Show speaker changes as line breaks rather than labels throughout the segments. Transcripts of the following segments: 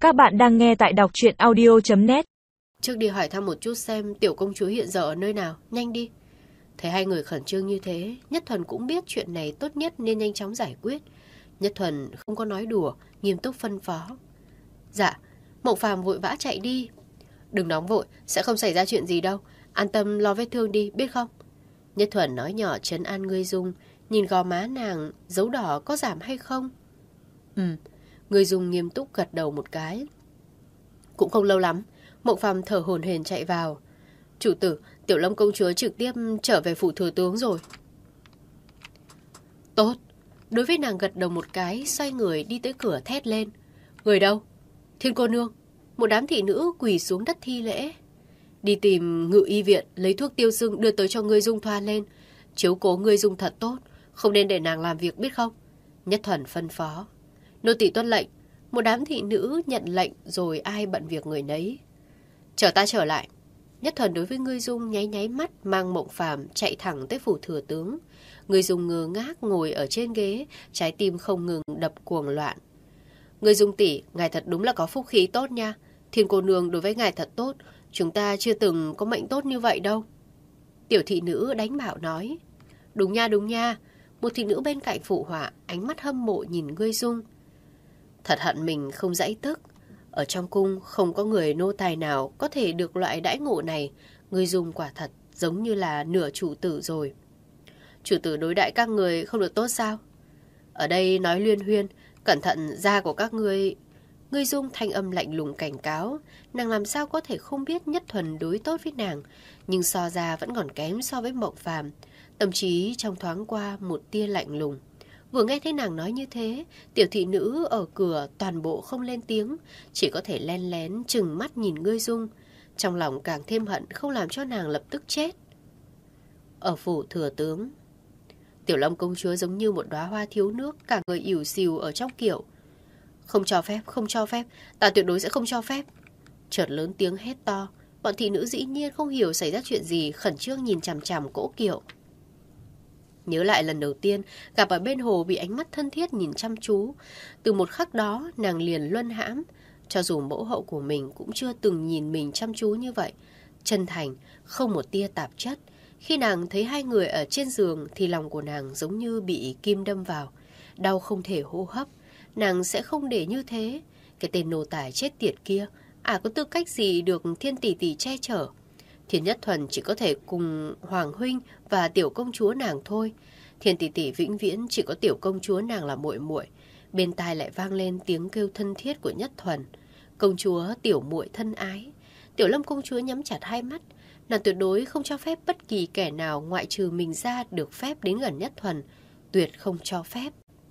Các bạn đang nghe tại đọc truyện audio.net.
Trước đi hỏi thăm một chút xem tiểu công chúa hiện giờ ở nơi nào, nhanh đi. Thấy hai người khẩn trương như thế, Nhất Thuần cũng biết chuyện này tốt nhất nên nhanh chóng giải quyết. Nhất Thuần không có nói đùa, nghiêm túc phân phó. Dạ, Mộng Phàm vội vã chạy đi. Đừng nóng vội, sẽ không xảy ra chuyện gì đâu. An tâm lo vết thương đi, biết không? Nhất Thuần nói nhỏ trấn an Ngươi Dung, nhìn gò má nàng, dấu đỏ có giảm hay không? Ngươi Dung nghiêm túc gật đầu một cái. Cũng không lâu lắm, Mộng Phàm thở hổn hển chạy vào. Chủ tử, Tiểu Lâm công chúa trực tiếp trở về phủ thừa tướng rồi. Tốt. Đối với nàng gật đầu một cái, xoay người đi tới cửa thét lên. Người đâu? Thiên cô nương. Một đám thị nữ quỳ xuống đất thi lễ. Đi tìm ngự y viện, lấy thuốc tiêu sưng đưa tới cho Ngươi Dung thoa lên. Chiếu cố Ngươi Dung thật tốt, không nên để nàng làm việc biết không? Nhất Thuần phân phó. Nô tỳ tuân lệnh. Một đám thị nữ nhận lệnh rồi ai bận việc người nấy. Chờ ta trở lại. Nhất Thuần đối với Ngươi Dung nháy nháy mắt, mang Mộng Phàm chạy thẳng tới phủ thừa tướng. Ngươi Dung ngơ ngác ngồi ở trên ghế, trái tim không ngừng đập cuồng loạn. Ngươi Dung tỷ, ngài thật đúng là có phúc khí tốt nha. Thiên cô nương đối với ngài thật tốt, chúng ta chưa từng có mệnh tốt như vậy đâu. Tiểu thị nữ đánh bảo nói. Đúng nha. Một thị nữ bên cạnh phụ họa, ánh mắt hâm mộ nhìn Ngươi Dung. Thật hận mình không dãy tức. Ở trong cung không có người nô tài nào có thể được loại đãi ngộ này. Ngươi Dung quả thật giống như là nửa chủ tử rồi. Chủ tử đối đãi các người không được tốt sao? Ở đây nói luyên huyên, cẩn thận da của các ngươi. Ngươi Dung thanh âm lạnh lùng cảnh cáo. Nàng làm sao có thể không biết Nhất Thuần đối tốt với nàng, nhưng so ra vẫn còn kém so với Mộng Phàm. Tâm trí trong thoáng qua một tia lạnh lùng. Vừa nghe thấy nàng nói như thế, tiểu thị nữ ở cửa toàn bộ không lên tiếng, chỉ có thể len lén trừng mắt nhìn Ngươi Dung. Trong lòng càng thêm hận không làm cho nàng lập tức chết. Ở phủ thừa tướng, Tiểu Lâm công chúa giống như một đóa hoa thiếu nước, cả người ỉu xìu ở trong kiệu. Không cho phép, ta tuyệt đối sẽ không cho phép. Chợt lớn tiếng hét to, bọn thị nữ dĩ nhiên không hiểu xảy ra chuyện gì, khẩn trương nhìn chằm chằm cỗ kiệu. Nhớ lại lần đầu tiên gặp ở bên hồ bị ánh mắt thân thiết nhìn chăm chú. Từ một khắc đó nàng liền luân hãm. Cho dù mẫu hậu của mình cũng chưa từng nhìn mình chăm chú như vậy. Chân thành, không một tia tạp chất. Khi nàng thấy hai người ở trên giường thì lòng của nàng giống như bị kim đâm vào. Đau không thể hô hấp. Nàng sẽ không để như thế. Cái tên nô tài chết tiệt kia, có tư cách gì được Thiên tỷ tỷ che chở. Thiên Nhất Thuần chỉ có thể cùng Hoàng huynh và tiểu công chúa nàng thôi. Thiên tỷ tỷ vĩnh viễn chỉ có tiểu công chúa nàng là muội muội. Bên tai lại vang lên tiếng kêu thân thiết của Nhất Thuần. Công chúa tiểu muội thân ái. Tiểu Lâm công chúa nhắm chặt hai mắt. Nàng tuyệt đối không cho phép bất kỳ kẻ nào ngoại trừ mình ra được phép đến gần Nhất Thuần. Tuyệt không cho phép.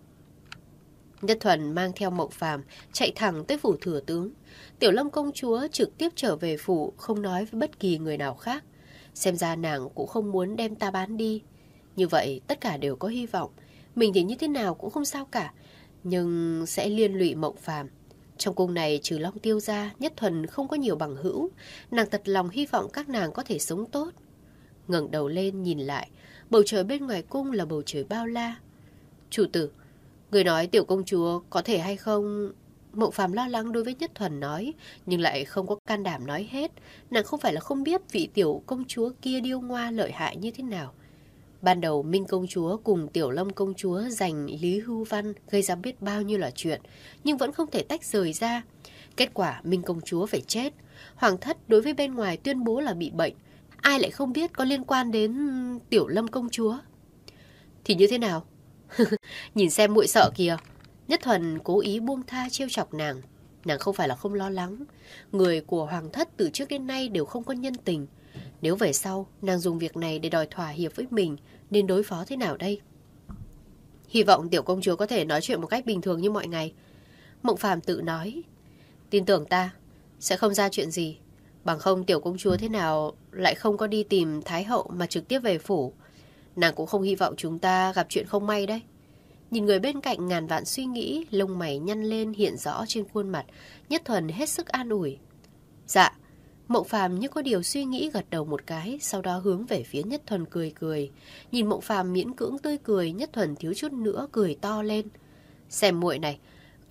Nhất Thuần mang theo Mộng Phàm chạy thẳng tới phủ thừa tướng. Tiểu Lâm công chúa trực tiếp trở về phủ, không nói với bất kỳ người nào khác. Xem ra nàng cũng không muốn đem ta bán đi. Như vậy tất cả đều có hy vọng. Mình thì như thế nào cũng không sao cả, nhưng sẽ liên lụy Mộng Phàm. Trong cung này trừ Long Tiêu ra, Nhất Thuần không có nhiều bằng hữu. Nàng thật lòng hy vọng các nàng có thể sống tốt. Ngẩng đầu lên nhìn lại, bầu trời bên ngoài cung là bầu trời bao la. Chủ tử, người nói tiểu công chúa có thể hay không? Mộng Phàm lo lắng đối với Nhất Thuần nói, nhưng lại không có can đảm nói hết. Nàng không phải là không biết vị tiểu công chúa kia điêu ngoa lợi hại như thế nào. Ban đầu Minh công chúa cùng Tiểu Lâm công chúa giành Lý Hưu Văn gây ra biết bao nhiêu là chuyện, nhưng vẫn không thể tách rời ra. Kết quả Minh công chúa phải chết. Hoàng thất đối với bên ngoài tuyên bố là bị bệnh. Ai lại không biết có liên quan đến Tiểu Lâm công chúa? Thì như thế nào? Nhìn xem muội sợ kìa. Nhất Thuần cố ý buông tha trêu chọc nàng. Nàng không phải là không lo lắng. Người của Hoàng thất từ trước đến nay đều không có nhân tình. Nếu về sau nàng dùng việc này để đòi thỏa hiệp với mình, nên đối phó thế nào đây? Hy vọng tiểu công chúa có thể nói chuyện một cách bình thường như mọi ngày. Mộng Phàm tự nói. Tin tưởng ta, sẽ không ra chuyện gì. Bằng không tiểu công chúa thế nào lại không có đi tìm Thái hậu mà trực tiếp về phủ. Nàng cũng không hy vọng chúng ta gặp chuyện không may đấy. Nhìn người bên cạnh ngàn vạn suy nghĩ, lông mày nhăn lên hiện rõ trên khuôn mặt. Nhất Thuần hết sức an ủi. Dạ. Mộng Phàm như có điều suy nghĩ gật đầu một cái, sau đó hướng về phía Nhất Thuần cười cười. Nhìn Mộng Phàm miễn cưỡng tươi cười, Nhất Thuần thiếu chút nữa cười to lên. Xem muội này,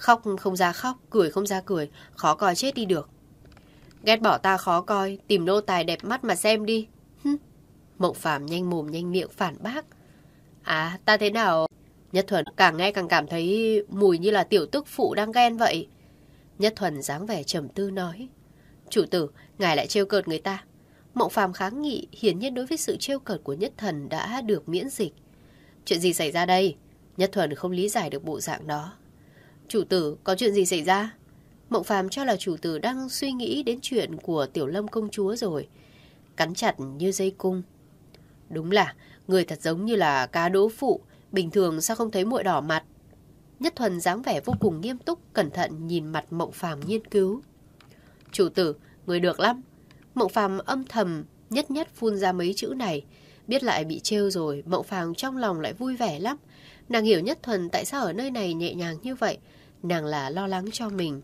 Khóc không ra khóc, cười không ra cười, khó coi chết đi được. Ghét bỏ ta khó coi, tìm nô tài đẹp mắt mà xem đi. Mộng Phàm nhanh mồm nhanh miệng phản bác. À, ta thế nào? Nhất Thuần càng nghe càng cảm thấy mùi như là tiểu tức phụ đang ghen vậy. Nhất Thuần dáng vẻ trầm tư nói. Chủ tử, ngài lại trêu cợt người ta. Mộng Phàm kháng nghị, hiển nhiên đối với sự trêu cợt của Nhất Thuần đã được miễn dịch. Chuyện gì xảy ra đây? Nhất Thuần không lý giải được bộ dạng đó. Chủ tử, có chuyện gì xảy ra? Mộng Phàm cho là chủ tử đang suy nghĩ đến chuyện của Tiểu Lâm công chúa rồi. Cắn chặt như dây cung. Đúng là, người thật giống như là cá đỗ phụ, bình thường sao không thấy muội đỏ mặt. Nhất Thuần dáng vẻ vô cùng nghiêm túc, cẩn thận nhìn mặt Mộng Phàm nghiên cứu. Chủ tử, người được lắm. Mộng Phàm âm thầm nhất nhất phun ra mấy chữ này. Biết lại bị trêu rồi, Mộng Phàm trong lòng lại vui vẻ lắm. Nàng hiểu Nhất Thuần tại sao ở nơi này nhẹ nhàng như vậy. Nàng là lo lắng cho mình.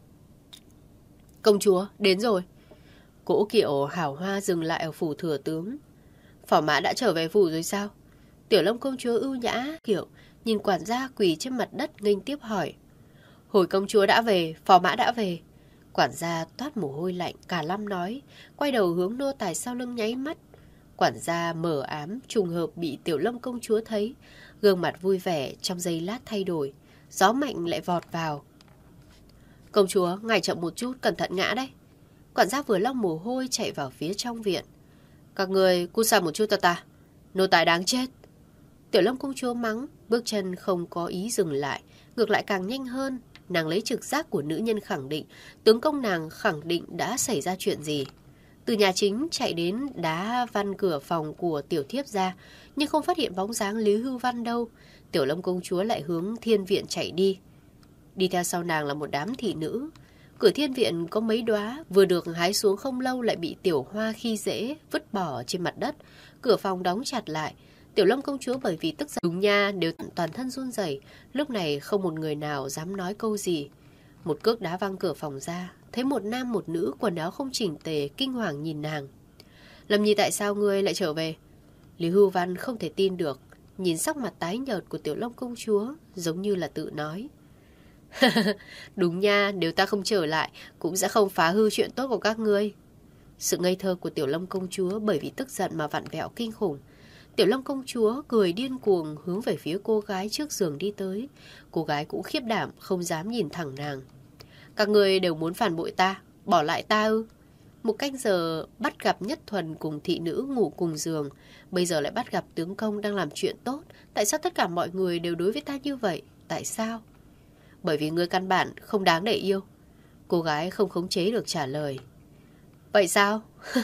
Công chúa, đến rồi. Cỗ kiệu hào hoa dừng lại ở phủ thừa tướng. Phò mã đã trở về phủ rồi sao? Tiểu Lâm công chúa ưu nhã kiểu nhìn quản gia quỳ trên mặt đất nghênh tiếp hỏi. Hồi công chúa đã về, phò mã đã về. Quản gia toát mồ hôi lạnh, cả lâm nói, quay đầu hướng nô tài sau lưng nháy mắt. Quản gia mờ ám, trùng hợp bị Tiểu Lâm công chúa thấy, gương mặt vui vẻ trong giây lát thay đổi, gió mạnh lại vọt vào. Công chúa, ngài chậm một chút, cẩn thận ngã đấy. Quản gia vừa lau mồ hôi chạy vào phía trong viện. Các người cút xa một chút cho ta, nô tài đáng chết. Tiểu Lâm công chúa mắng, bước chân không có ý dừng lại, ngược lại càng nhanh hơn. Nàng lấy trực giác của nữ nhân khẳng định, tướng công nàng khẳng định đã xảy ra chuyện gì. Từ nhà chính chạy đến đá văn cửa phòng của tiểu thiếp ra, nhưng không phát hiện bóng dáng Lý Hưu Văn đâu. Tiểu Lâm công chúa lại hướng thiên viện chạy đi. Đi theo sau nàng là một đám thị nữ. Cửa thiên viện có mấy đóa vừa được hái xuống không lâu lại bị Tiểu Hoa khi dễ vứt bỏ trên mặt đất. Cửa phòng đóng chặt lại. Tiểu Lâm công chúa bởi vì tức giận đúng nha đều toàn thân run rẩy. Lúc này không một người nào dám nói câu gì. Một cước đá văng cửa phòng ra, thấy một nam một nữ quần áo không chỉnh tề, kinh hoàng nhìn nàng. Lâm Nhi, tại sao ngươi lại trở về? Lý Hưu Văn không thể tin được, nhìn sắc mặt tái nhợt của Tiểu Lâm công chúa, giống như là tự nói. Đúng nha, nếu ta không trở lại cũng sẽ không phá hư chuyện tốt của các ngươi. Sự ngây thơ của Tiểu Lâm công chúa bởi vì tức giận mà vặn vẹo kinh khủng. Tiểu Lâm công chúa cười điên cuồng hướng về phía cô gái trước giường đi tới. Cô gái cũng khiếp đảm, không dám nhìn thẳng nàng. Các người đều muốn phản bội ta, bỏ lại ta ư? Một canh giờ bắt gặp Nhất Thuần cùng thị nữ ngủ cùng giường, bây giờ lại bắt gặp tướng công đang làm chuyện tốt. Tại sao tất cả mọi người đều đối với ta như vậy? Tại sao? Bởi vì ngươi căn bản không đáng để yêu. Cô gái không khống chế được trả lời. Vậy sao?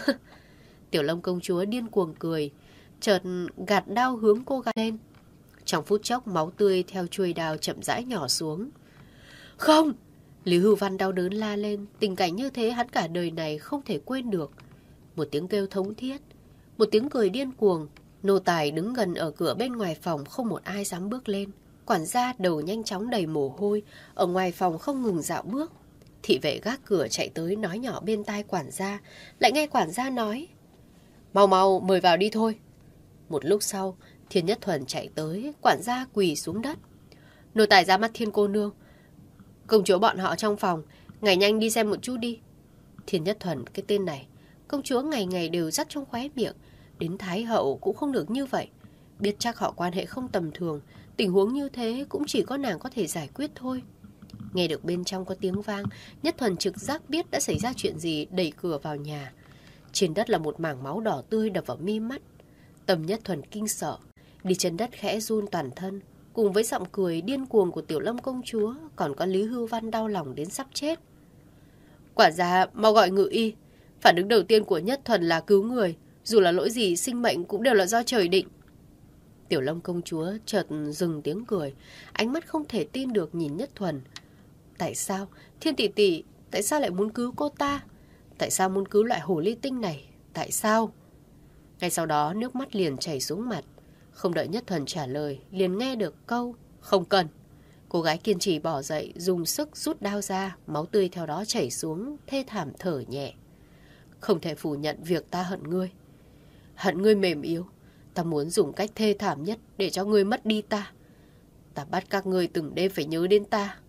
Tiểu Lâm công chúa điên cuồng cười, chợt gạt đao hướng cô gái lên. Trong phút chốc máu tươi theo chuôi đao chậm rãi nhỏ xuống. Không! Lý Hưu Văn đau đớn la lên. Tình cảnh như thế hắn cả đời này không thể quên được. Một tiếng kêu thống thiết, một tiếng cười điên cuồng. Nô tài đứng gần ở cửa bên ngoài phòng, không một ai dám bước lên. Quản gia đầu nhanh chóng đầy mồ hôi, ở ngoài phòng không ngừng dạo bước. Thị vệ gác cửa chạy tới nói nhỏ bên tai quản gia, lại nghe quản gia nói. Mau mau mời vào đi thôi. Một lúc sau, Thiên Nhất Thuần chạy tới, quản gia quỳ xuống đất. Nô tài ra mắt Thiên cô nương. Công chúa bọn họ trong phòng, ngài nhanh đi xem một chút đi. Thiên Nhất Thuần, cái tên này, công chúa ngày ngày đều dắt trong khóe miệng, đến Thái hậu cũng không được như vậy. Biết chắc họ quan hệ không tầm thường, tình huống như thế cũng chỉ có nàng có thể giải quyết thôi. Nghe được bên trong có tiếng vang, Nhất Thuần trực giác biết đã xảy ra chuyện gì, đẩy cửa vào nhà. Trên đất là một mảng máu đỏ tươi đập vào mi mắt. Tâm Nhất Thuần kinh sợ, đi trên đất khẽ run toàn thân. Cùng với giọng cười điên cuồng của Tiểu Lâm công chúa, còn có Lý Hưu Văn đau lòng đến sắp chết. Quản gia mau gọi ngự y. Phản ứng đầu tiên của Nhất Thuần là cứu người. Dù là lỗi gì, sinh mệnh cũng đều là do trời định. Tiểu Lâm công chúa chợt dừng tiếng cười, ánh mắt không thể tin được nhìn Nhất Thuần. Tại sao? Thiên tỷ tỷ, tại sao lại muốn cứu cô ta? Tại sao muốn cứu loại hồ ly tinh này? Tại sao? Ngay sau đó nước mắt liền chảy xuống mặt. Không đợi Nhất Thuần trả lời, liền nghe được câu không cần. Cô gái kiên trì bỏ dậy, dùng sức rút đao ra, máu tươi theo đó chảy xuống, thê thảm thở nhẹ. Không thể phủ nhận việc ta hận ngươi. Hận ngươi mềm yếu. Ta muốn dùng cách thê thảm nhất để cho ngươi mất đi ta. Ta bắt các ngươi từng đêm phải nhớ đến ta.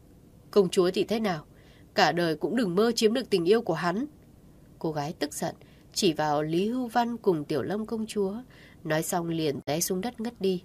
Công chúa thì thế nào? Cả đời cũng đừng mơ chiếm được tình yêu của hắn. Cô gái tức giận, chỉ vào Lý Hưu Văn cùng Tiểu Lâm công chúa, nói xong liền té xuống đất ngất đi.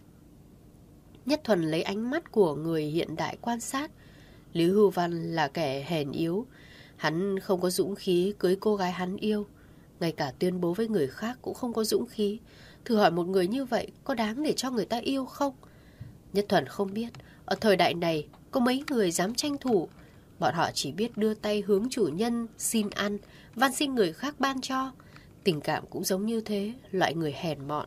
Nhất Thuần lấy ánh mắt của người hiện đại quan sát. Lý Hưu Văn là kẻ hèn yếu. Hắn không có dũng khí cưới cô gái hắn yêu. Ngay cả tuyên bố với người khác cũng không có dũng khí. Thử hỏi một người như vậy có đáng để cho người ta yêu không? Nhất Thuần không biết, ở thời đại này có mấy người dám tranh thủ. Bọn họ chỉ biết đưa tay hướng chủ nhân xin ăn, van xin người khác ban cho. Tình cảm cũng giống như thế, loại người hèn mọn.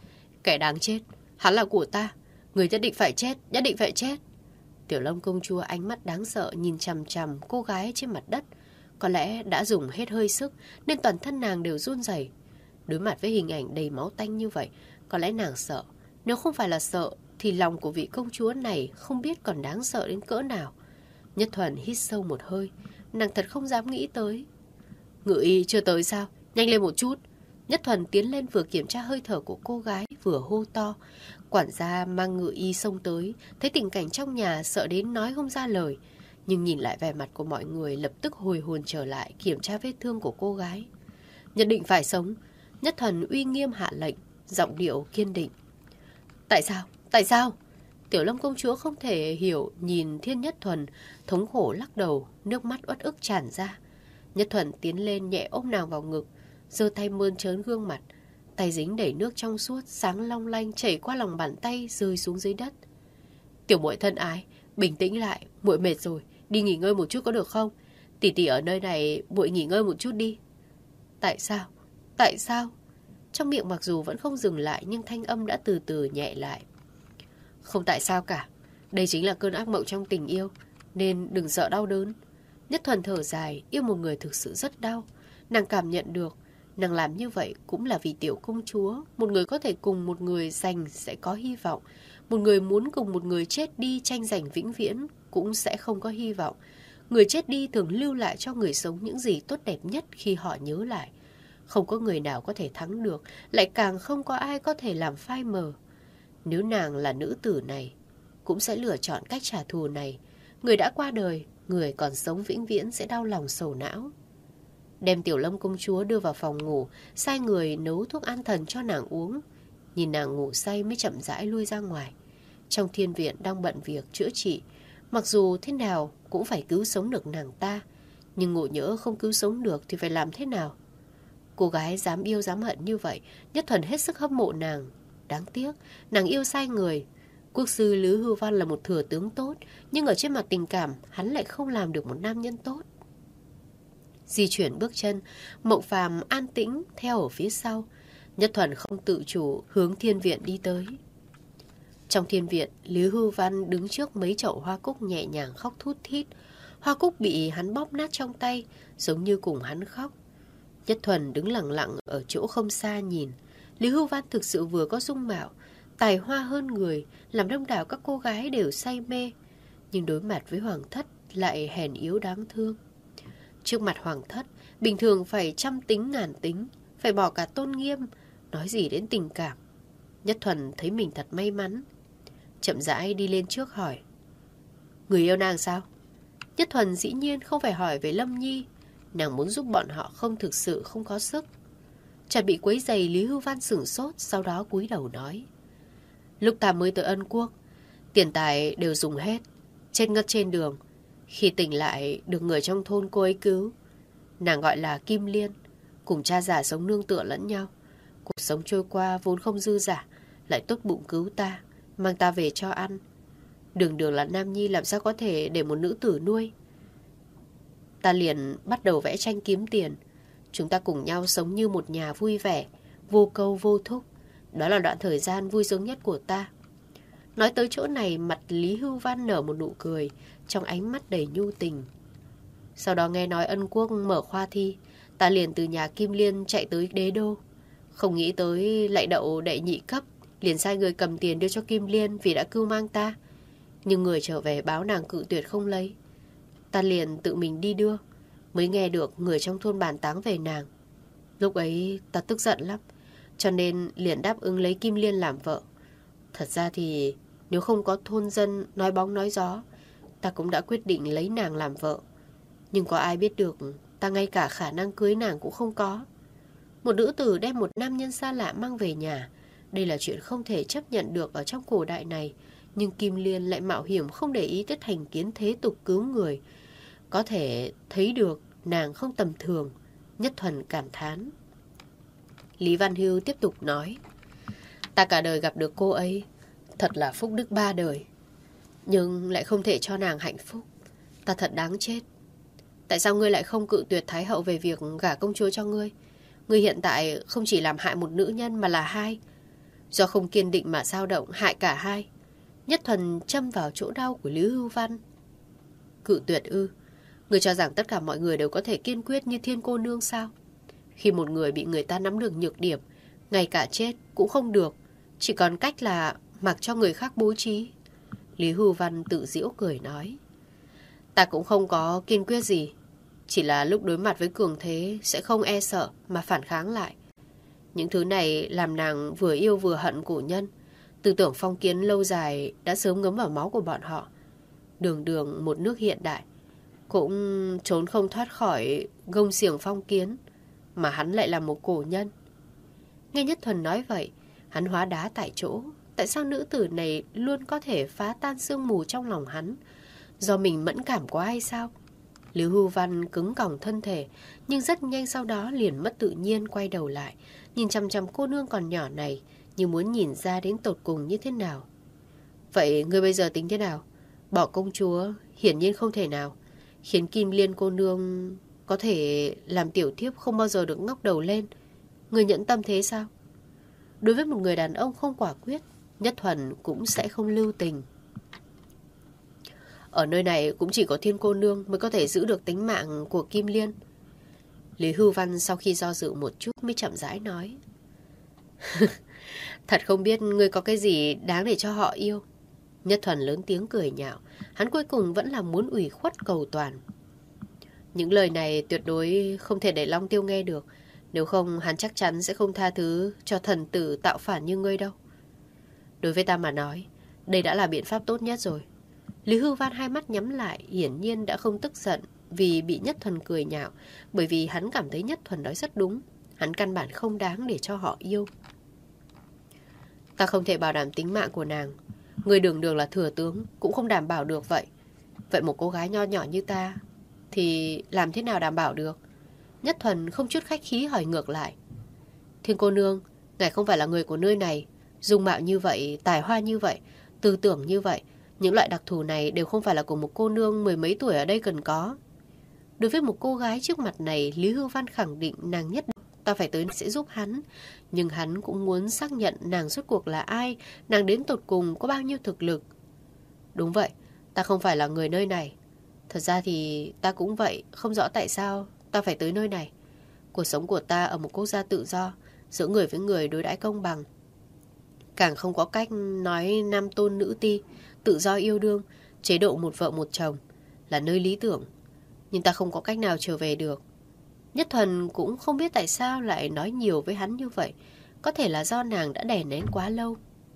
Kẻ đáng chết, hắn là của ta. Người nhất định phải chết, nhất định phải chết. Tiểu Lâm công chúa ánh mắt đáng sợ nhìn chằm chằm cô gái trên mặt đất. Có lẽ đã dùng hết hơi sức nên toàn thân nàng đều run rẩy. Đối mặt với hình ảnh đầy máu tanh như vậy, có lẽ nàng sợ. Nếu không phải là sợ thì lòng của vị công chúa này không biết còn đáng sợ đến cỡ nào. Nhất Thuần hít sâu một hơi, nàng thật không dám nghĩ tới. Ngự y chưa tới sao? Nhanh lên một chút. Nhất Thuần tiến lên vừa kiểm tra hơi thở của cô gái vừa hô to. Quản gia mang ngự y xông tới, thấy tình cảnh trong nhà sợ đến nói không ra lời. Nhưng nhìn lại vẻ mặt của mọi người lập tức hồi hồn trở lại kiểm tra vết thương của cô gái. Nhất định phải sống. Nhất Thuần uy nghiêm hạ lệnh, giọng điệu kiên định. Tại sao? Tại sao? Tiểu Lâm công chúa không thể hiểu nhìn Thiên Nhất Thuần, thống khổ lắc đầu, nước mắt uất ức tràn ra. Nhất Thuần tiến lên nhẹ ôm nàng vào ngực, giơ tay mơn trớn gương mặt, tay dính đầy nước trong suốt, sáng long lanh chảy qua lòng bàn tay rơi xuống dưới đất. Tiểu muội thân ái, bình tĩnh lại, muội mệt rồi, đi nghỉ ngơi một chút có được không? Tỷ tỷ ở nơi này, muội nghỉ ngơi một chút đi. Tại sao? Tại sao? Trong miệng mặc dù vẫn không dừng lại nhưng thanh âm đã từ từ nhẹ lại. Không tại sao cả, đây chính là cơn ác mộng trong tình yêu, nên đừng sợ đau đớn. Nhất Thuần thở dài, yêu một người thực sự rất đau. Nàng cảm nhận được, nàng làm như vậy cũng là vì tiểu công chúa. Một người có thể cùng một người giành sẽ có hy vọng. Một người muốn cùng một người chết đi tranh giành vĩnh viễn cũng sẽ không có hy vọng. Người chết đi thường lưu lại cho người sống những gì tốt đẹp nhất khi họ nhớ lại. Không có người nào có thể thắng được, lại càng không có ai có thể làm phai mờ. Nếu nàng là nữ tử này, cũng sẽ lựa chọn cách trả thù này. Người đã qua đời, người còn sống vĩnh viễn sẽ đau lòng sầu não. Đem Tiểu Lâm công chúa đưa vào phòng ngủ, sai người nấu thuốc an thần cho nàng uống. Nhìn nàng ngủ say mới chậm rãi lui ra ngoài. Trong thiên viện đang bận việc chữa trị, mặc dù thế nào cũng phải cứu sống được nàng ta. Nhưng ngộ nhỡ không cứu sống được thì phải làm thế nào? Cô gái dám yêu dám hận như vậy, Nhất Thuần hết sức hâm mộ nàng. Đáng tiếc, nàng yêu sai người. Quốc sư Lý Hưu Văn là một thừa tướng tốt, nhưng ở trên mặt tình cảm, hắn lại không làm được một nam nhân tốt. Di chuyển bước chân, Mộng Phàm an tĩnh theo ở phía sau. Nhất Thuần không tự chủ hướng thiên viện đi tới. Trong thiên viện, Lý Hưu Văn đứng trước mấy chậu hoa cúc nhẹ nhàng khóc thút thít. Hoa cúc bị hắn bóp nát trong tay, giống như cùng hắn khóc. Nhất Thuần đứng lặng lặng ở chỗ không xa nhìn. Lý Hưu Văn thực sự vừa có dung mạo, tài hoa hơn người, làm đông đảo các cô gái đều say mê. Nhưng đối mặt với Hoàng thất lại hèn yếu đáng thương. Trước mặt Hoàng thất, bình thường phải trăm tính ngàn tính, phải bỏ cả tôn nghiêm, nói gì đến tình cảm. Nhất Thuần thấy mình thật may mắn. Chậm rãi đi lên trước hỏi. Người yêu nàng sao? Nhất Thuần dĩ nhiên không phải hỏi về Lâm Nhi. Nàng muốn giúp bọn họ không thực sự không có sức. Chợt bị quấy giày, Lý Hưu Văn sửng sốt, sau đó cúi đầu nói. Lúc ta mới tới Ân Quốc, tiền tài đều dùng hết, chết ngất trên đường. Khi tỉnh lại được người trong thôn cô ấy cứu. Nàng gọi là Kim Liên, cùng cha già sống nương tựa lẫn nhau. Cuộc sống trôi qua vốn không dư giả, lại tốt bụng cứu ta, mang ta về cho ăn. Đường đường là nam nhi làm sao có thể để một nữ tử nuôi. Ta liền bắt đầu vẽ tranh kiếm tiền. Chúng ta cùng nhau sống như một nhà vui vẻ, vô câu vô thúc. Đó là đoạn thời gian vui sướng nhất của ta. Nói tới chỗ này, mặt Lý Hưu Văn nở một nụ cười, trong ánh mắt đầy nhu tình. Sau đó nghe nói Ân Quốc mở khoa thi, ta liền từ nhà Kim Liên chạy tới Đế Đô. Không nghĩ tới lại đậu đệ nhị cấp, liền sai người cầm tiền đưa cho Kim Liên vì đã cưu mang ta. Nhưng người trở về báo nàng cự tuyệt không lấy. Ta liền tự mình đi đưa, mới nghe được người trong thôn bàn táng về nàng. Lúc ấy ta tức giận lắm, cho nên liền đáp ứng lấy Kim Liên làm vợ. Thật ra thì nếu không có thôn dân nói bóng nói gió, ta cũng đã quyết định lấy nàng làm vợ. Nhưng có ai biết được ta ngay cả khả năng cưới nàng cũng không có. Một nữ tử đem một nam nhân xa lạ mang về nhà, đây là chuyện không thể chấp nhận được ở trong cổ đại này. Nhưng Kim Liên lại mạo hiểm không để ý tới thành kiến thế tục cứu người. Có thể thấy được nàng không tầm thường. Nhất Thuần cảm thán. Lý Văn Hưu tiếp tục nói. Ta cả đời gặp được cô ấy, thật là phúc đức 3 đời. Nhưng lại không thể cho nàng hạnh phúc. Ta thật đáng chết. Tại sao ngươi lại không cự tuyệt Thái hậu về việc gả công chúa cho ngươi? Ngươi hiện tại không chỉ làm hại một nữ nhân mà là hai. Do không kiên định mà dao động, hại cả hai. Nhất Thuần châm vào chỗ đau của Lý Hưu Văn. Cự tuyệt ư? Ngươi cho rằng tất cả mọi người đều có thể kiên quyết như Thiên cô nương sao? Khi một người bị người ta nắm được nhược điểm, ngay cả chết cũng không được, chỉ còn cách là mặc cho người khác bố trí. Lý Hưu Văn tự giễu cười nói. Ta cũng không có kiên quyết gì, chỉ là lúc đối mặt với cường thế sẽ không e sợ mà phản kháng lại. Những thứ này làm nàng vừa yêu vừa hận cổ nhân. Tư tưởng phong kiến lâu dài đã sớm ngấm vào máu của bọn họ. Đường đường một nước hiện đại cũng trốn không thoát khỏi gông xiềng phong kiến, mà hắn lại là một cổ nhân. Nghe Nhất Thuần nói vậy, hắn hóa đá tại chỗ. Tại sao nữ tử này luôn có thể phá tan sương mù trong lòng hắn? Do mình mẫn cảm quá hay sao? Lý Hưu Văn cứng còng thân thể, nhưng rất nhanh sau đó liền mất tự nhiên quay đầu lại, nhìn chằm chằm cô nương còn nhỏ này, như muốn nhìn ra đến tột cùng như thế nào. Vậy ngươi bây giờ tính thế nào? Bỏ công chúa hiển nhiên không thể nào. Khiến Kim Liên cô nương có thể làm tiểu thiếp không bao giờ được ngóc đầu lên. Ngươi nhẫn tâm thế sao? Đối với một người đàn ông không quả quyết, Nhất Thuần cũng sẽ không lưu tình. Ở nơi này cũng chỉ có Thiên cô nương mới có thể giữ được tính mạng của Kim Liên. Lý Hưu Văn sau khi do dự một chút mới chậm rãi nói. Thật không biết ngươi có cái gì đáng để cho họ yêu. Nhất Thuần lớn tiếng cười nhạo. Hắn cuối cùng vẫn là muốn ủy khuất cầu toàn. Những lời này tuyệt đối không thể để Long Tiêu nghe được. Nếu không hắn chắc chắn sẽ không tha thứ cho thần tử tạo phản như ngươi đâu. Đối với ta mà nói, đây đã là biện pháp tốt nhất rồi. Lý Hưu Văn hai mắt nhắm lại, hiển nhiên đã không tức giận vì bị Nhất Thuần cười nhạo, bởi vì hắn cảm thấy Nhất Thuần nói rất đúng. Hắn căn bản không đáng để cho họ yêu. Ta không thể bảo đảm tính mạng của nàng. Người đường đường là thừa tướng cũng không đảm bảo được vậy. Vậy một cô gái nho nhỏ như ta thì làm thế nào đảm bảo được? Nhất Thuần không chút khách khí hỏi ngược lại. Thiên cô nương, ngài không phải là người của nơi này. Dung mạo như vậy, tài hoa như vậy, tư tưởng như vậy, những loại đặc thù này đều không phải là của một cô nương mười mấy tuổi ở đây cần có. Đối với một cô gái trước mặt này, Lý Hưu Văn khẳng định nàng nhất định ta phải tới sẽ giúp hắn. Nhưng hắn cũng muốn xác nhận nàng rốt cuộc là ai, nàng đến tột cùng có bao nhiêu thực lực. Đúng vậy, ta không phải là người nơi này. Thật ra thì ta cũng vậy, không rõ tại sao ta phải tới nơi này. Cuộc sống của ta ở một quốc gia tự do, giữa người với người đối đãi công bằng. Càng không có cách nói nam tôn nữ ti, tự do yêu đương, chế độ một vợ một chồng là nơi lý tưởng. Nhưng ta không có cách nào trở về được. Nhất Thuần cũng không biết tại sao lại nói nhiều với hắn như vậy. Có thể là do nàng đã đè nén quá lâu.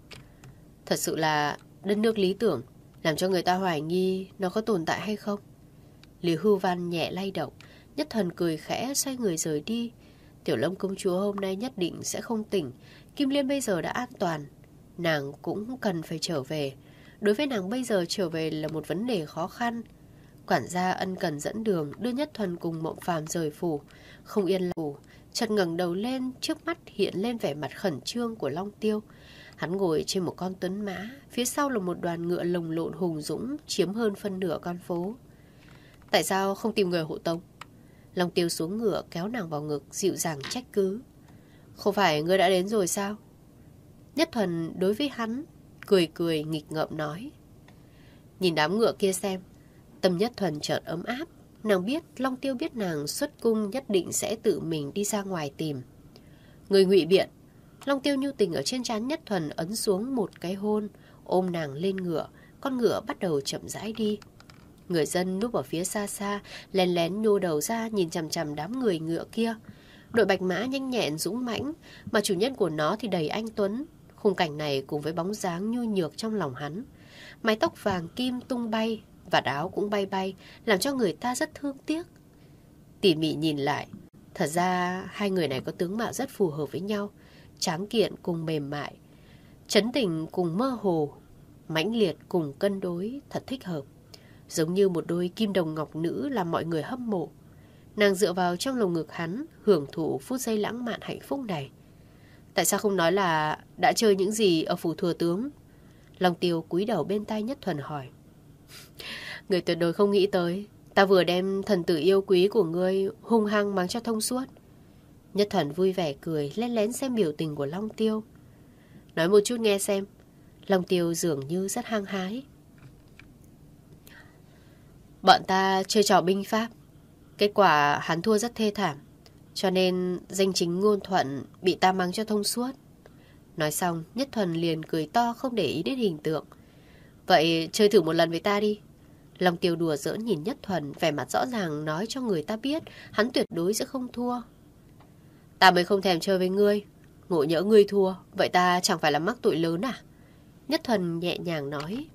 Thật sự là đất nước lý tưởng, làm cho người ta hoài nghi nó có tồn tại hay không. Lý Hưu Văn nhẹ lay động. Nhất Thuần cười khẽ xoay người rời đi. Tiểu Long công chúa hôm nay nhất định sẽ không tỉnh. Kim Liên bây giờ đã an toàn, nàng cũng cần phải trở về. Đối với nàng bây giờ trở về là một vấn đề khó khăn. Quản gia ân cần dẫn đường đưa Nhất Thuần cùng Mộng Phàm rời phủ. Không yên lòng, chợt ngẩng đầu lên, trước mắt hiện lên vẻ mặt khẩn trương của Long Tiêu. Hắn ngồi trên một con tuấn mã, phía sau là một đoàn ngựa lồng lộn hùng dũng chiếm hơn phân nửa con phố. Tại sao không tìm người hộ tống? Long Tiêu xuống ngựa kéo nàng vào ngực, dịu dàng trách cứ. Không phải ngươi đã đến rồi sao? Nhất Thuần đối với hắn cười cười nghịch ngợm nói. Nhìn đám ngựa kia xem. Tâm Nhất Thuần chợt ấm áp. Nàng biết Long Tiêu biết nàng xuất cung nhất định sẽ tự mình đi ra ngoài tìm. Người ngụy biện. Long Tiêu nhu tình ở trên trán Nhất Thuần ấn xuống một cái hôn, ôm nàng lên ngựa. Con ngựa bắt đầu chậm rãi đi. Người dân núp ở phía xa xa, lén lén nhô đầu ra nhìn chằm chằm đám người ngựa kia. Đội bạch mã nhanh nhẹn dũng mãnh, mà chủ nhân của nó thì đầy anh tuấn. Khung cảnh này cùng với bóng dáng nhu nhược trong lòng hắn. Mái tóc vàng kim tung bay, vạt áo cũng bay bay, làm cho người ta rất thương tiếc. Tỉ mỉ nhìn lại, thật ra hai người này có tướng mạo rất phù hợp với nhau, tráng kiện cùng mềm mại, trấn tình cùng mơ hồ, mãnh liệt cùng cân đối, thật thích hợp. Giống như một đôi kim đồng ngọc nữ làm mọi người hâm mộ. Nàng dựa vào trong lồng ngực hắn, hưởng thụ phút giây lãng mạn hạnh phúc này. Tại sao không nói là đã chơi những gì ở phủ thừa tướng? Long Tiêu cúi đầu bên tai Nhất Thuần hỏi. Người tuyệt đối không nghĩ tới, ta vừa đem thần tử yêu quý của ngươi hung hăng mang cho thông suốt. Nhất Thuần vui vẻ cười, lén lén xem biểu tình của Long Tiêu. Nói một chút nghe xem. Long Tiêu dường như rất hăng hái. Bọn ta chơi trò binh pháp, kết quả hắn thua rất thê thảm, cho nên danh chính ngôn thuận bị ta mang cho thông suốt. Nói xong, Nhất Thuần liền cười to không để ý đến hình tượng. Vậy chơi thử một lần với ta đi. Long Tiêu đùa giỡn nhìn Nhất Thuần, vẻ mặt rõ ràng nói cho người ta biết hắn tuyệt đối sẽ không thua. Ta mới không thèm chơi với ngươi. Ngộ nhỡ ngươi thua, vậy ta chẳng phải là mắc tội lớn à? Nhất Thuần nhẹ nhàng nói.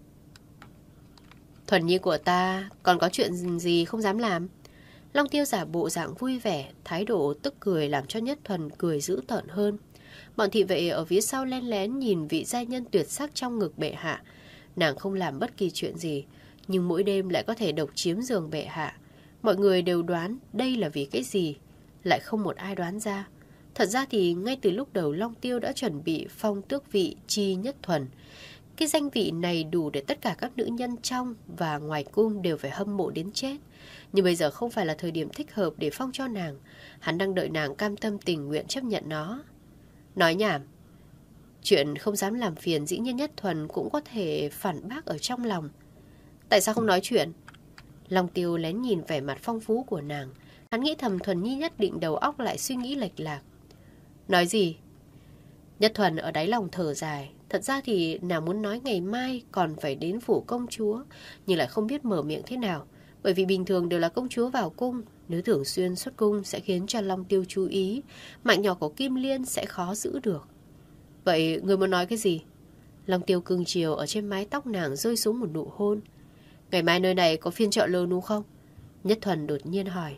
Thuần nhi của ta còn có chuyện gì không dám làm? Long Tiêu giả bộ dạng vui vẻ, thái độ tức cười làm cho Nhất Thuần cười dữ tợn hơn. Bọn thị vệ ở phía sau lén lén nhìn vị giai nhân tuyệt sắc trong ngực bệ hạ. Nàng không làm bất kỳ chuyện gì, nhưng mỗi đêm lại có thể độc chiếm giường bệ hạ. Mọi người đều đoán đây là vì cái gì, lại không một ai đoán ra. Thật ra thì ngay từ lúc đầu Long Tiêu đã chuẩn bị phong tước vị chi Nhất Thuần. Cái danh vị này đủ để tất cả các nữ nhân trong và ngoài cung đều phải hâm mộ đến chết. Nhưng bây giờ không phải là thời điểm thích hợp để phong cho nàng. Hắn đang đợi nàng cam tâm tình nguyện chấp nhận nó. Nói nhảm. Chuyện không dám làm phiền dĩ nhiên Nhất Thuần cũng có thể phản bác ở trong lòng. Tại sao không nói chuyện? Long Tiêu lén nhìn vẻ mặt phong phú của nàng. Hắn nghĩ thầm Thuần Nhi nhất định đầu óc lại suy nghĩ lệch lạc. Nói gì? Nhất Thuần ở đáy lòng thở dài. Thật ra thì nàng muốn nói ngày mai còn phải đến phủ công chúa, nhưng lại không biết mở miệng thế nào. Bởi vì bình thường đều là công chúa vào cung, nếu thường xuyên xuất cung sẽ khiến cho Long Tiêu chú ý, mạng nhỏ của Kim Liên sẽ khó giữ được. Vậy người muốn nói cái gì? Long Tiêu cưng chiều ở trên mái tóc nàng rơi xuống một nụ hôn. Ngày mai nơi này có phiên chợ lớn đúng không? Nhất Thuần đột nhiên hỏi.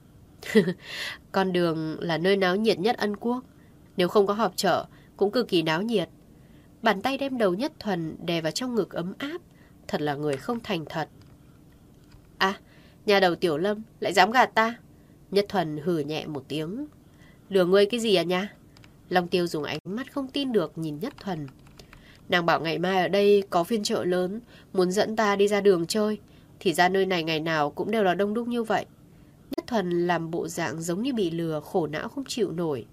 Con đường là nơi náo nhiệt nhất Ân Quốc. Nếu không có họp chợ cũng cực kỳ náo nhiệt. Bàn tay đem đầu Nhất Thuần đè vào trong ngực ấm áp. Thật là người không thành thật. À, nhà đầu Tiểu Lâm lại dám gạt ta. Nhất Thuần hừ nhẹ một tiếng. Lừa ngươi cái gì à nha? Long Tiêu dùng ánh mắt không tin được nhìn Nhất Thuần. Nàng bảo ngày mai ở đây có phiên chợ lớn, muốn dẫn ta đi ra đường chơi. Thì ra nơi này ngày nào cũng đều là đông đúc như vậy. Nhất Thuần làm bộ dạng giống như bị lừa, khổ não không chịu nổi.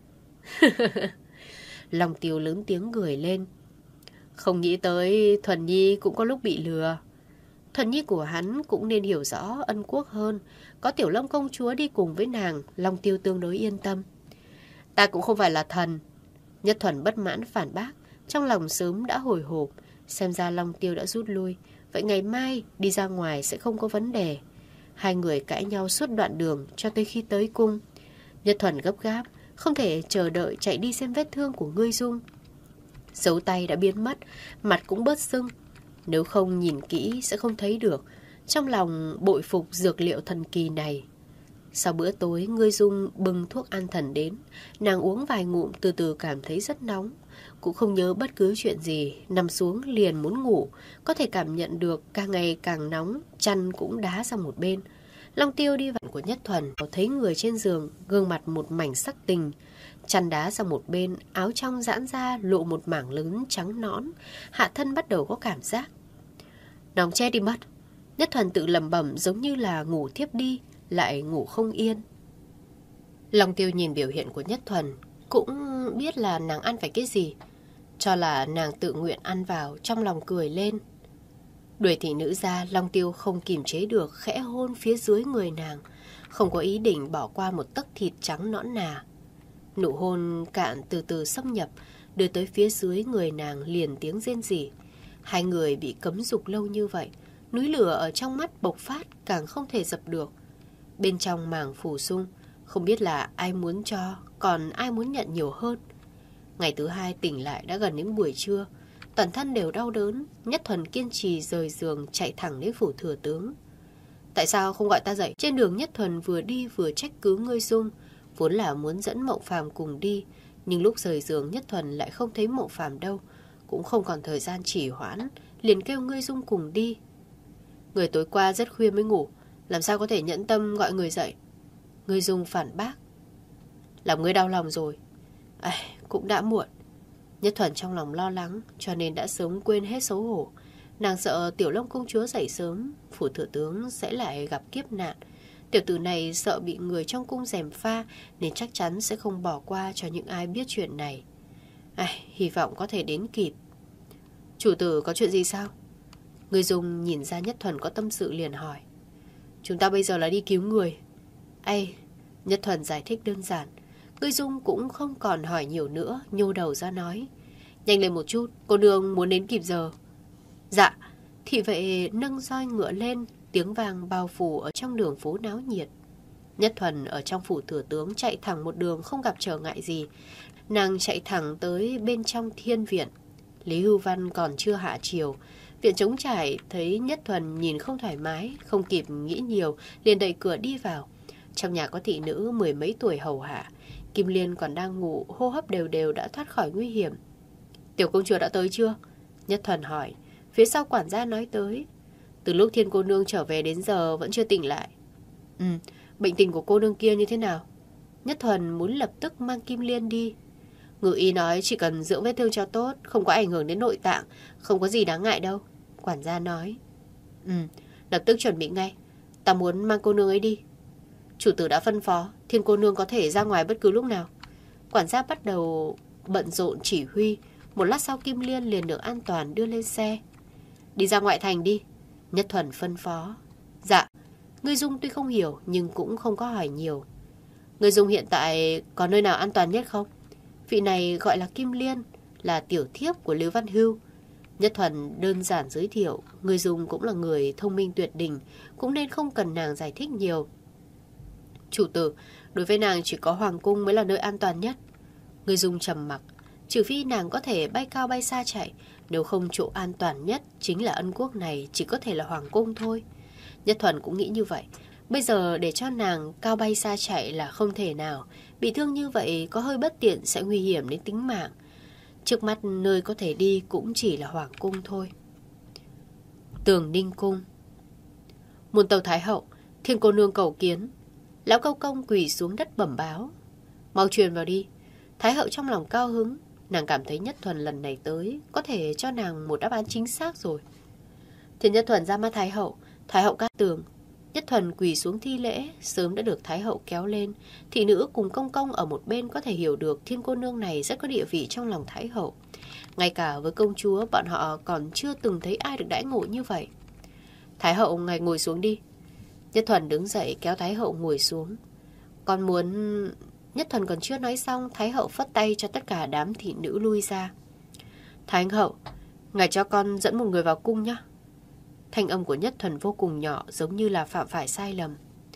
Long Tiêu lớn tiếng cười lên. Không nghĩ tới Thuần Nhi cũng có lúc bị lừa. Thuần Nhi của hắn cũng nên hiểu rõ Ân Quốc hơn. Có Tiểu Lâm công chúa đi cùng với nàng, Long Tiêu tương đối yên tâm. Ta cũng không phải là thần. Nhất Thuần bất mãn phản bác, trong lòng sớm đã hồi hộp. Xem ra Long Tiêu đã rút lui. Vậy ngày mai đi ra ngoài sẽ không có vấn đề. Hai người cãi nhau suốt đoạn đường cho tới khi tới cung. Nhất Thuần gấp gáp, không thể chờ đợi chạy đi xem vết thương của Ngươi Dung. Dấu tay đã biến mất, mặt cũng bớt sưng. Nếu không nhìn kỹ sẽ không thấy được. Trong lòng bội phục dược liệu thần kỳ này. Sau bữa tối, Ngươi Dung bưng thuốc an thần đến. Nàng uống vài ngụm từ từ cảm thấy rất nóng. Cũng không nhớ bất cứ chuyện gì. Nằm xuống liền muốn ngủ. Có thể cảm nhận được càng ngày càng nóng. Chăn cũng đá sang một bên. Long Tiêu đi vào của Nhất Thuần, thấy người trên giường, gương mặt một mảnh sắc tình. Chăn đá sang một bên, áo trong giãn ra lộ một mảng lớn trắng nõn. Hạ thân bắt đầu có cảm giác nóng chết đi mất. Nhất Thuần tự lẩm bẩm giống như là ngủ thiếp đi, lại ngủ không yên. Long Tiêu nhìn biểu hiện của Nhất Thuần, cũng biết là nàng ăn phải cái gì. Cho là nàng tự nguyện ăn vào, trong lòng cười lên. Đuổi thị nữ ra, Long Tiêu không kiềm chế được, khẽ hôn phía dưới người nàng. Không có ý định bỏ qua một tấc thịt trắng nõn nà. Nụ hôn cạn từ từ xâm nhập, đưa tới phía dưới người nàng liền tiếng rên rỉ. Hai người bị cấm dục lâu như vậy, núi lửa ở trong mắt bộc phát càng không thể dập được. Bên trong màng phủ sung, không biết là ai muốn cho, còn ai muốn nhận nhiều hơn. Ngày thứ hai tỉnh lại đã gần đến buổi trưa. toàn thân đều đau đớn. Nhất Thuần kiên trì rời giường chạy thẳng đến phủ thừa tướng. Tại sao không gọi ta dậy? Trên đường Nhất Thuần vừa đi vừa trách cứ Ngươi Dung. Vốn là muốn dẫn Mộng Phàm cùng đi, nhưng lúc rời giường Nhất Thuần lại không thấy Mộng Phàm đâu, cũng không còn thời gian trì hoãn, liền kêu Ngươi Dung cùng đi. Người tối qua rất khuya mới ngủ, làm sao có thể nhẫn tâm gọi người dậy? Ngươi Dung phản bác. Làm ngươi đau lòng rồi. Cũng đã muộn. Nhất Thuần trong lòng lo lắng, cho nên đã sớm quên hết xấu hổ. Nàng sợ Tiểu Long công chúa dậy sớm, phủ thừa tướng sẽ lại gặp kiếp nạn. Tiểu tử này sợ bị người trong cung gièm pha, nên chắc chắn sẽ không bỏ qua cho những ai biết chuyện này. Hy vọng có thể đến kịp. Chủ tử có chuyện gì sao? Người dùng nhìn ra Nhất Thuần có tâm sự liền hỏi. Chúng ta bây giờ là đi cứu người. Nhất Thuần giải thích đơn giản. Người Dung cũng không còn hỏi nhiều nữa, nhô đầu ra nói. Nhanh lên một chút, cô nương muốn đến kịp giờ. Dạ. Thị vệ nâng roi ngựa lên, tiếng vang bao phủ ở trong đường phố náo nhiệt. Nhất Thuần ở trong phủ thừa tướng chạy thẳng một đường không gặp trở ngại gì. Nàng chạy thẳng tới bên trong thiên viện. Lý Hưu Văn còn chưa hạ chiều. Viện trống trải thấy Nhất Thuần nhìn không thoải mái, không kịp nghĩ nhiều, liền đẩy cửa đi vào. Trong nhà có thị nữ 10 mấy tuổi hầu hạ. Kim Liên còn đang ngủ, hô hấp đều đều đã thoát khỏi nguy hiểm. Tiểu công chúa đã tới chưa? Nhất Thuần hỏi. Phía sau quản gia nói tới. Từ lúc Thiên cô nương trở về đến giờ vẫn chưa tỉnh lại. Bệnh tình của cô nương kia như thế nào? Nhất Thuần muốn lập tức mang Kim Liên đi. Ngự y nói chỉ cần dưỡng vết thương cho tốt, không có ảnh hưởng đến nội tạng, không có gì đáng ngại đâu. Quản gia nói. Lập tức chuẩn bị ngay. Ta muốn mang cô nương ấy đi. Chủ tử đã phân phó, Thiên cô nương có thể ra ngoài bất cứ lúc nào. Quản gia bắt đầu bận rộn chỉ huy. Một lát sau Kim Liên liền được an toàn đưa lên xe. Đi ra ngoại thành đi. Nhất Thuần phân phó. Dạ. Ngươi Dung tuy không hiểu nhưng cũng không có hỏi nhiều. Ngươi Dung hiện tại có nơi nào an toàn nhất không? Vị này gọi là Kim Liên, là tiểu thiếp của Lưu Văn Hưu. Nhất Thuần đơn giản giới thiệu. Ngươi Dung cũng là người thông minh tuyệt đỉnh, cũng nên không cần nàng giải thích nhiều. Chủ tử, đối với nàng chỉ có hoàng cung mới là nơi an toàn nhất. Ngươi Dung trầm mặc. Trừ phi nàng có thể bay cao bay xa chạy, nếu không chỗ an toàn nhất chính là Ân quốc này, chỉ có thể là hoàng cung thôi. Nhất Thuần cũng nghĩ như vậy. Bây giờ để cho nàng cao bay xa chạy là không thể nào. Bị thương như vậy có hơi bất tiện sẽ nguy hiểm đến tính mạng. Trước mắt nơi có thể đi cũng chỉ là hoàng cung thôi. Tường Ninh cung. Muôn tàu Thái hậu, Thiên cô nương cầu kiến. Lão Câu Công quỳ xuống đất bẩm báo. Mau truyền vào đi. Thái hậu trong lòng cao hứng. Nàng cảm thấy Nhất Thuần lần này tới có thể cho nàng một đáp án chính xác rồi. Thiên Nhất Thuần ra mắt Thái hậu. Thái hậu cát tường. Nhất Thuần quỳ xuống thi lễ, sớm đã được Thái hậu kéo lên. Thị nữ cùng công công ở một bên có thể hiểu được Thiên cô nương này rất có địa vị trong lòng Thái hậu. Ngay cả với công chúa, bọn họ còn chưa từng thấy ai được đãi ngộ như vậy. Thái hậu, ngài ngồi xuống đi. Nhất Thuần đứng dậy kéo Thái hậu ngồi xuống. Con muốn... Nhất Thuần còn chưa nói xong, Thái hậu phất tay cho tất cả đám thị nữ lui ra. Thái hậu, ngài cho con dẫn một người vào cung nhé. Thanh âm của Nhất Thuần vô cùng nhỏ, giống như là phạm phải sai lầm.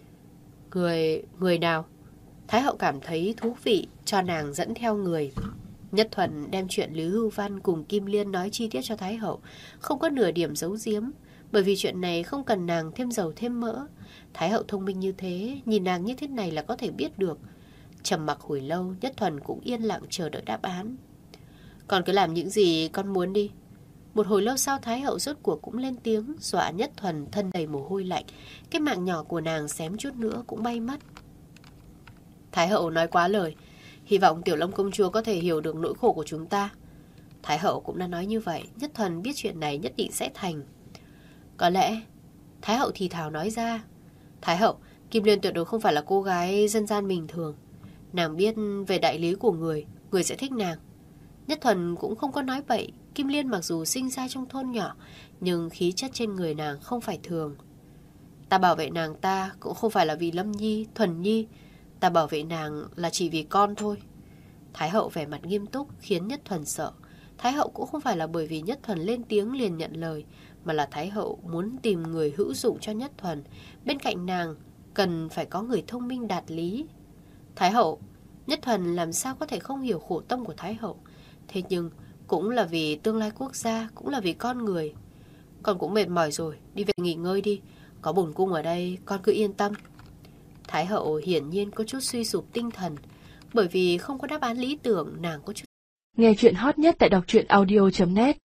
Người nào? Thái hậu cảm thấy thú vị, cho nàng dẫn theo người. Nhất Thuần đem chuyện Lý Hưu Văn cùng Kim Liên nói chi tiết cho Thái hậu, không có nửa điểm giấu giếm, bởi vì chuyện này không cần nàng thêm dầu thêm mỡ. Thái hậu thông minh như thế, nhìn nàng như thế này là có thể biết được. Trầm mặc hồi lâu, Nhất Thuần cũng yên lặng chờ đợi đáp án. Con cứ làm những gì con muốn đi. Một hồi lâu sau, Thái hậu rốt cuộc cũng lên tiếng, dọa Nhất Thuần thân đầy mồ hôi lạnh. Cái mạng nhỏ của nàng xém chút nữa cũng bay mất. Thái hậu nói quá lời. Hy vọng Tiểu Long công chúa có thể hiểu được nỗi khổ của chúng ta. Thái hậu cũng đã nói như vậy. Nhất Thuần biết chuyện này nhất định sẽ thành. Có lẽ Thái hậu thì thào nói ra. Thái hậu, Kim Liên tuyệt đối không phải là cô gái dân gian bình thường. Nàng biết về đại lý của người sẽ thích nàng. Nhất Thuần cũng không có nói bậy. Kim Liên mặc dù sinh ra trong thôn nhỏ, nhưng khí chất trên người nàng không phải thường. Ta bảo vệ nàng ta cũng không phải là vì Lâm Nhi, Thuần Nhi. Ta bảo vệ nàng là chỉ vì con thôi. Thái hậu vẻ mặt nghiêm túc khiến Nhất Thuần sợ. Thái hậu cũng không phải là bởi vì Nhất Thuần lên tiếng liền nhận lời, mà là Thái hậu muốn tìm người hữu dụng cho Nhất Thuần. Bên cạnh nàng cần phải có người thông minh đạt lý. Thái hậu, Nhất Thuần làm sao có thể không hiểu khổ tâm của Thái hậu. Thế nhưng cũng là vì tương lai quốc gia, cũng là vì con người. Con cũng mệt mỏi rồi, đi về nghỉ ngơi đi. Có bổn cung ở đây, con cứ yên tâm. Thái hậu hiển nhiên có chút suy sụp tinh thần, bởi vì không có đáp án lý tưởng, nàng có chút.
Nghe chuyện hot nhất tại đọc truyện audio.net